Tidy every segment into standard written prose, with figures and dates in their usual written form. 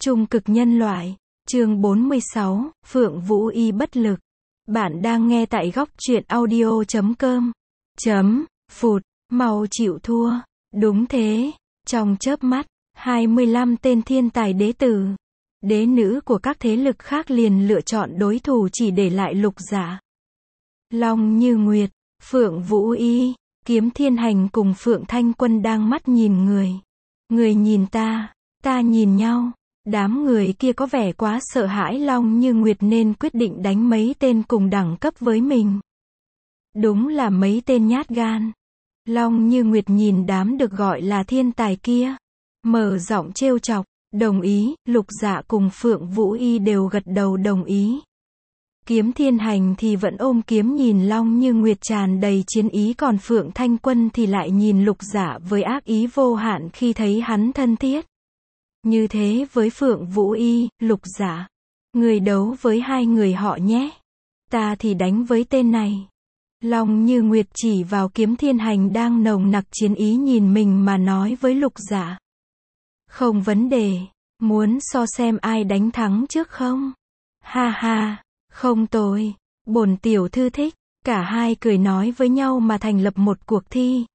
Trung cực nhân loại, chương 46, Phượng Vũ Y bất lực. Bạn đang nghe tại góc truyện audio.com. Phụt, mau chịu thua. Đúng thế, trong chớp mắt, 25 tên thiên tài đế tử, đế nữ của các thế lực khác liền lựa chọn đối thủ chỉ để lại Lục Giả. Long Như Nguyệt, Phượng Vũ Y, Kiếm Thiên Hành cùng Phượng Thanh Quân đang mắt nhìn người. Người nhìn ta nhìn nhau. Đám người kia có vẻ quá sợ hãi Long Như Nguyệt nên quyết định đánh mấy tên cùng đẳng cấp với mình. Đúng là mấy tên nhát gan. Long Như Nguyệt nhìn đám được gọi là thiên tài kia, mở giọng trêu chọc, đồng ý. Lục Dạ cùng Phượng Vũ Y đều gật đầu đồng ý. Kiếm Thiên Hành thì vẫn ôm kiếm nhìn Long Như Nguyệt tràn đầy chiến ý, còn Phượng Thanh Quân thì lại nhìn Lục Dạ với ác ý vô hạn khi thấy hắn thân thiết. Như thế với Phượng Vũ Y, Lục Giả, người đấu với hai người họ nhé. Ta thì đánh với tên này. Long Như Nguyệt chỉ vào Kiếm Thiên Hành đang nồng nặc chiến ý nhìn mình mà nói với Lục Giả. Không vấn đề, muốn so xem ai đánh thắng trước không? Ha ha, không tồi, bổn tiểu thư thích. Cả hai cười nói với nhau mà thành lập một cuộc thi.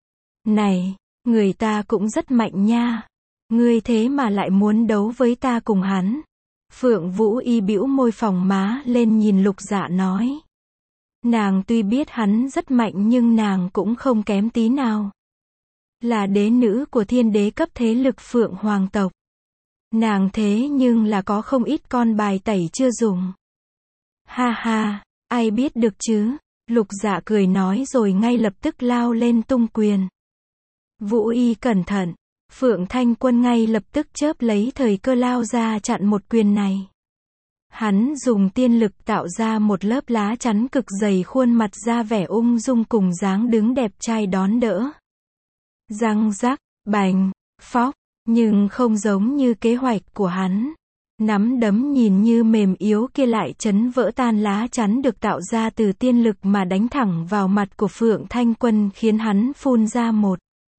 Này, người ta cũng rất mạnh nha. Ngươi thế mà lại muốn đấu với ta cùng hắn. Phượng Vũ Y bĩu môi phồng má lên nhìn Lục Dạ nói. Nàng tuy biết hắn rất mạnh nhưng nàng cũng không kém tí nào. Là đế nữ của thiên đế cấp thế lực Phượng Hoàng tộc. Nàng thế nhưng là có không ít con bài tẩy chưa dùng. Ha ha, ai biết được chứ. Lục Dạ cười nói rồi ngay lập tức lao lên tung quyền. Vũ Y cẩn thận. Phượng Thanh Quân ngay lập tức chớp lấy thời cơ lao ra chặn một quyền này. Hắn dùng tiên lực tạo ra một lớp lá chắn cực dày, khuôn mặt ra vẻ ung dung cùng dáng đứng đẹp trai đón đỡ. Răng rắc, bành, phóc, nhưng không giống như kế hoạch của hắn. Nắm đấm nhìn như mềm yếu kia lại chấn vỡ tan lá chắn được tạo ra từ tiên lực mà đánh thẳng vào mặt của Phượng Thanh Quân, khiến hắn phun ra một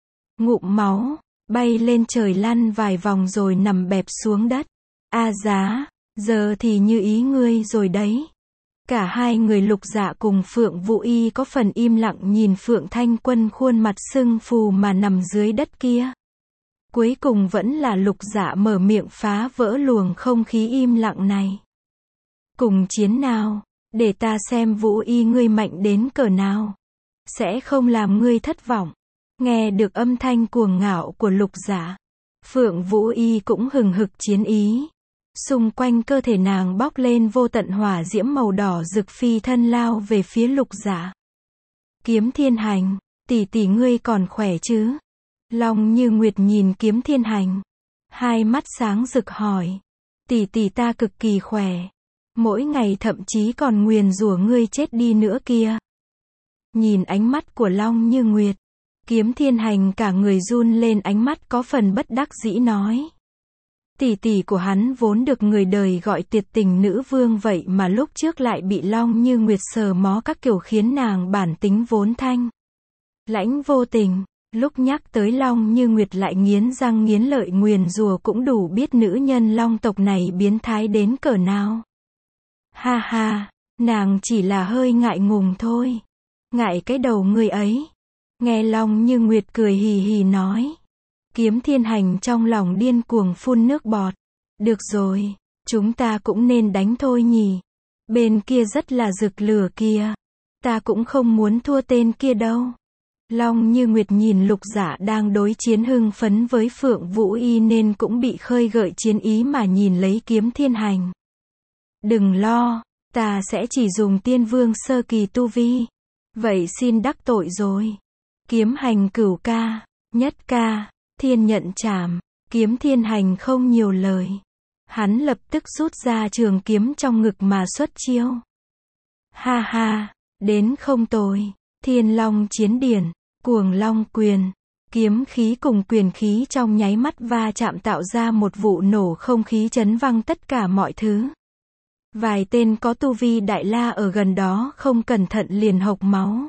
ngụm máu, bay lên trời lăn vài vòng rồi nằm bẹp xuống đất. A giá, giờ thì như ý ngươi rồi đấy. Cả hai người Lục Dạ cùng Phượng Vũ Y có phần im lặng nhìn Phượng Thanh Quân khuôn mặt sưng phù mà nằm dưới đất kia. Cuối cùng vẫn là Lục Dạ mở miệng phá vỡ luồng không khí im lặng này. Cùng chiến nào, để ta xem Vũ Y ngươi mạnh đến cỡ nào. Sẽ không làm ngươi thất vọng. Nghe được âm thanh cuồng ngạo của Lục Giả, Phượng Vũ Y cũng hừng hực chiến ý. Xung quanh cơ thể nàng bốc lên vô tận hỏa diễm màu đỏ rực, phi thân lao về phía Lục Giả. Kiếm Thiên Hành, tỷ tỷ ngươi còn khỏe chứ? Long Như Nguyệt nhìn Kiếm Thiên Hành, hai mắt sáng rực hỏi. Tỷ tỷ ta cực kỳ khỏe. Mỗi ngày thậm chí còn nguyền rủa ngươi chết đi nữa kia. Nhìn ánh mắt của Long Như Nguyệt, Kiếm Thiên Hành cả người run lên, ánh mắt có phần bất đắc dĩ nói. Tỷ tỷ của hắn vốn được người đời gọi tuyệt tình nữ vương, vậy mà lúc trước lại bị Long Như Nguyệt sờ mó các kiểu khiến nàng bản tính vốn thanh lãnh vô tình. Lúc nhắc tới Long Như Nguyệt lại nghiến răng nghiến lợi nguyền rủa, cũng đủ biết nữ nhân Long tộc này biến thái đến cỡ nào. Ha ha, nàng chỉ là hơi ngại ngùng thôi. Ngại cái đầu người ấy. Nghe Long Như Nguyệt cười hì hì nói. Kiếm Thiên Hành trong lòng điên cuồng phun nước bọt. Được rồi, chúng ta cũng nên đánh thôi nhỉ. Bên kia rất là rực lửa kia. Ta cũng không muốn thua tên kia đâu. Long Như Nguyệt nhìn Lục Giả đang đối chiến hưng phấn với Phượng Vũ Y nên cũng bị khơi gợi chiến ý mà nhìn lấy Kiếm Thiên Hành. Đừng lo, ta sẽ chỉ dùng tiên vương sơ kỳ tu vi. Vậy xin đắc tội rồi. Kiếm Hành cửu ca, nhất ca, thiên nhận trảm. Kiếm Thiên Hành không nhiều lời. Hắn lập tức rút ra trường kiếm trong ngực mà xuất chiêu. Ha ha, đến không tồi. Thiên Long chiến điển, cuồng long quyền. Kiếm khí cùng quyền khí trong nháy mắt va chạm tạo ra một vụ nổ không khí chấn văng tất cả mọi thứ. Vài tên có tu vi đại la ở gần đó không cẩn thận liền hộc máu.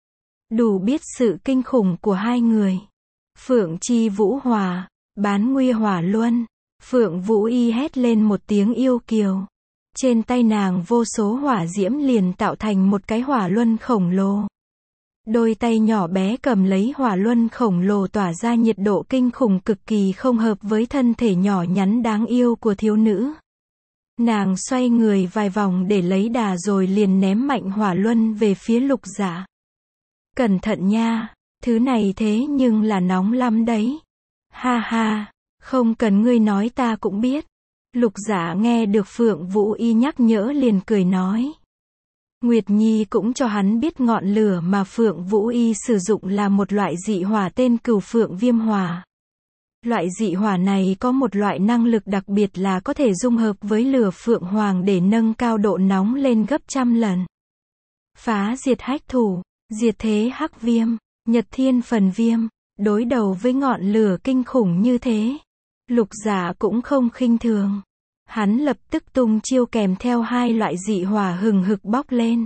Đủ biết sự kinh khủng của hai người. Phượng Chi Vũ Hỏa, Bán Nguy Hỏa Luân, Phượng Vũ Y hét lên một tiếng yêu kiều. Trên tay nàng vô số hỏa diễm liền tạo thành một cái hỏa luân khổng lồ. Đôi tay nhỏ bé cầm lấy hỏa luân khổng lồ tỏa ra nhiệt độ kinh khủng cực kỳ không hợp với thân thể nhỏ nhắn đáng yêu của thiếu nữ. Nàng xoay người vài vòng để lấy đà rồi liền ném mạnh hỏa luân về phía Lục Dạ. Cẩn thận nha, thứ này thế nhưng là nóng lắm đấy. Ha ha, không cần ngươi nói ta cũng biết. Lục Dạ nghe được Phượng Vũ Y nhắc nhở liền cười nói. Nguyệt Nhi cũng cho hắn biết ngọn lửa mà Phượng Vũ Y sử dụng là một loại dị hỏa tên Cửu Phượng Viêm Hỏa. Loại dị hỏa này có một loại năng lực đặc biệt là có thể dung hợp với lửa Phượng Hoàng để nâng cao độ nóng lên gấp trăm lần. Phá diệt hách thủ, diệt thế hắc viêm, nhật thiên phần viêm, đối đầu với ngọn lửa kinh khủng như thế. Lục Dạ cũng không khinh thường. Hắn lập tức tung chiêu kèm theo hai loại dị hỏa hừng hực bốc lên.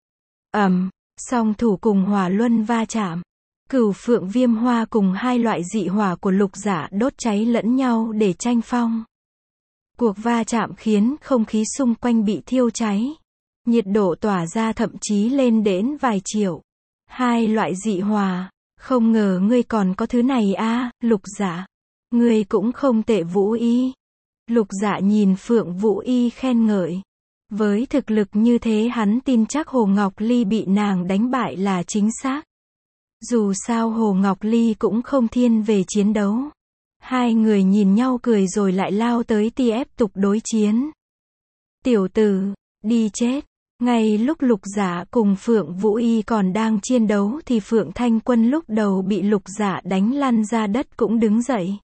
Song thủ cùng hỏa luân va chạm. Cửu Phượng Viêm Hoa cùng hai loại dị hỏa của Lục Dạ đốt cháy lẫn nhau để tranh phong. Cuộc va chạm khiến không khí xung quanh bị thiêu cháy. Nhiệt độ tỏa ra thậm chí lên đến vài triệu. Hai loại dị hỏa. Không ngờ ngươi còn có thứ này a, Lục Dạ. Ngươi cũng không tệ Vũ Y. Lục Dạ nhìn Phượng Vũ Y khen ngợi. Với thực lực như thế hắn tin chắc Hồ Ngọc Ly bị nàng đánh bại là chính xác. Dù sao Hồ Ngọc Ly cũng không thiên về chiến đấu. Hai người nhìn nhau cười rồi lại lao tới tiếp tục đối chiến. Tiểu tử, đi chết. Ngay lúc Lục Dạ cùng Phượng Vũ Y còn đang chiến đấu thì Phượng Thanh Quân lúc đầu bị Lục Dạ đánh lăn ra đất cũng đứng dậy.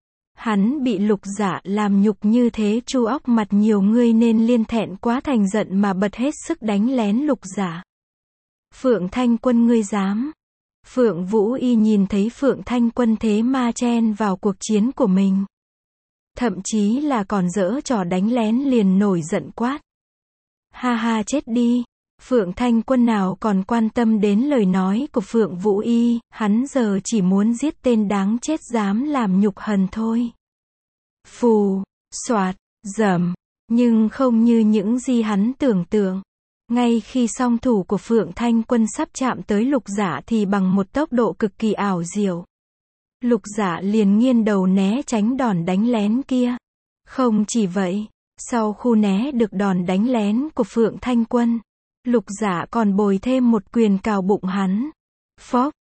Hắn bị Lục Dạ làm nhục như thế chu óc mặt nhiều người nên liên thẹn quá thành giận mà bật hết sức đánh lén Lục Dạ. Phượng Thanh Quân ngươi dám. Phượng Vũ Y nhìn thấy Phượng Thanh Quân thế ma chen vào cuộc chiến của mình. Thậm chí là còn giở trò đánh lén liền nổi giận quát. Ha ha chết đi. Phượng Thanh Quân nào còn quan tâm đến lời nói của Phượng Vũ Y, hắn giờ chỉ muốn giết tên đáng chết dám làm nhục hần thôi. Phù, soạt, dầm, nhưng không như những gì hắn tưởng tượng. Ngay khi song thủ của Phượng Thanh Quân sắp chạm tới Lục Dạ thì bằng một tốc độ cực kỳ ảo diệu. Lục Dạ liền nghiêng đầu né tránh đòn đánh lén kia. Không chỉ vậy, sau khu né được đòn đánh lén của Phượng Thanh Quân, Lục Dạ còn bồi thêm một quyền cào bụng hắn. Phốc,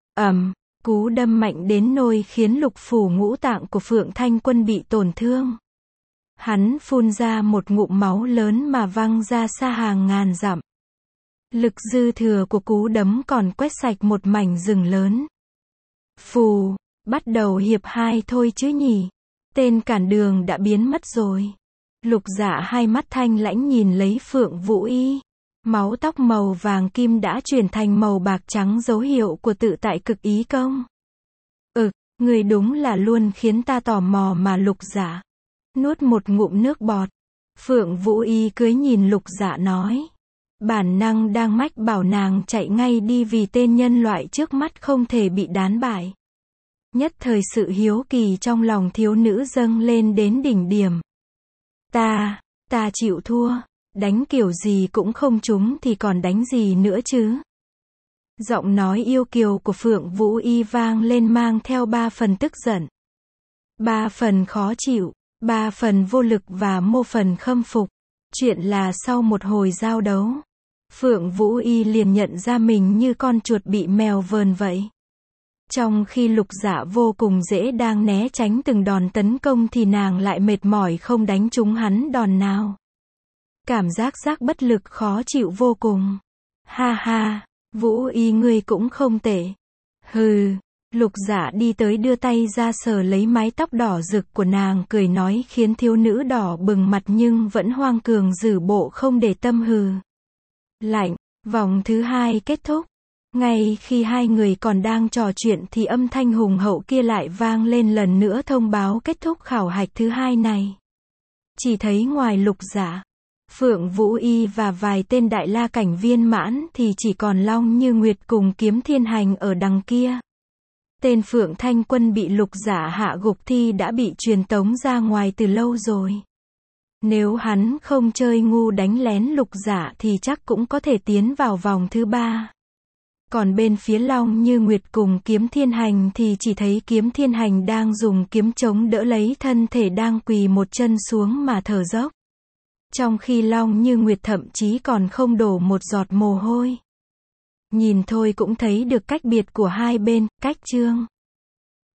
cú đâm mạnh đến nỗi khiến lục phủ ngũ tạng của Phượng Thanh Quân bị tổn thương. Hắn phun ra một ngụm máu lớn mà văng ra xa hàng ngàn dặm. Lực dư thừa của cú đấm còn quét sạch một mảnh rừng lớn. Phù, bắt đầu hiệp 2 thôi chứ nhỉ. Tên cản đường đã biến mất rồi. Lục Dạ hai mắt thanh lãnh nhìn lấy Phượng Vũ Y. Máu tóc màu vàng kim đã chuyển thành màu bạc trắng dấu hiệu của tự tại cực ý công. Người đúng là luôn khiến ta tò mò mà. Lục Dạ nuốt một ngụm nước bọt. Phượng Vũ Y cưới nhìn Lục Dạ nói. Bản năng đang mách bảo nàng chạy ngay đi vì tên nhân loại trước mắt không thể bị đán bại. Nhất thời sự hiếu kỳ trong lòng thiếu nữ dâng lên đến đỉnh điểm. Ta chịu thua. Đánh kiểu gì cũng không trúng thì còn đánh gì nữa chứ. Giọng nói yêu kiều của Phượng Vũ Y vang lên mang theo 3 phần tức giận, 3 phần khó chịu, 3 phần vô lực và 1 phần khâm phục. Chuyện là sau một hồi giao đấu, Phượng Vũ Y liền nhận ra mình như con chuột bị mèo vờn vậy. Trong khi Lục Dạ vô cùng dễ đang né tránh từng đòn tấn công thì nàng lại mệt mỏi không đánh trúng hắn đòn nào. Cảm giác bất lực khó chịu vô cùng. Ha ha, Vũ Y ngươi cũng không tệ. Hừ, Lục Dạ đi tới đưa tay ra sờ lấy mái tóc đỏ rực của nàng cười nói khiến thiếu nữ đỏ bừng mặt nhưng vẫn hoang cường giữ bộ không để tâm hừ. Lạnh, vòng thứ 2 kết thúc. Ngay khi hai người còn đang trò chuyện thì âm thanh hùng hậu kia lại vang lên lần nữa thông báo kết thúc khảo hạch thứ 2 này. Chỉ thấy ngoài Lục Dạ, Phượng Vũ Y và vài tên đại la cảnh viên mãn thì chỉ còn Long Như Nguyệt cùng Kiếm Thiên Hành ở đằng kia. Tên Phượng Thanh Quân bị Lục Giả hạ gục thì đã bị truyền tống ra ngoài từ lâu rồi. Nếu hắn không chơi ngu đánh lén Lục Giả thì chắc cũng có thể tiến vào vòng thứ 3. Còn bên phía Long Như Nguyệt cùng Kiếm Thiên Hành thì chỉ thấy Kiếm Thiên Hành đang dùng kiếm chống đỡ lấy thân thể đang quỳ một chân xuống mà thở dốc. Trong khi Long Như Nguyệt thậm chí còn không đổ một giọt mồ hôi. Nhìn thôi cũng thấy được cách biệt của hai bên, cách chương.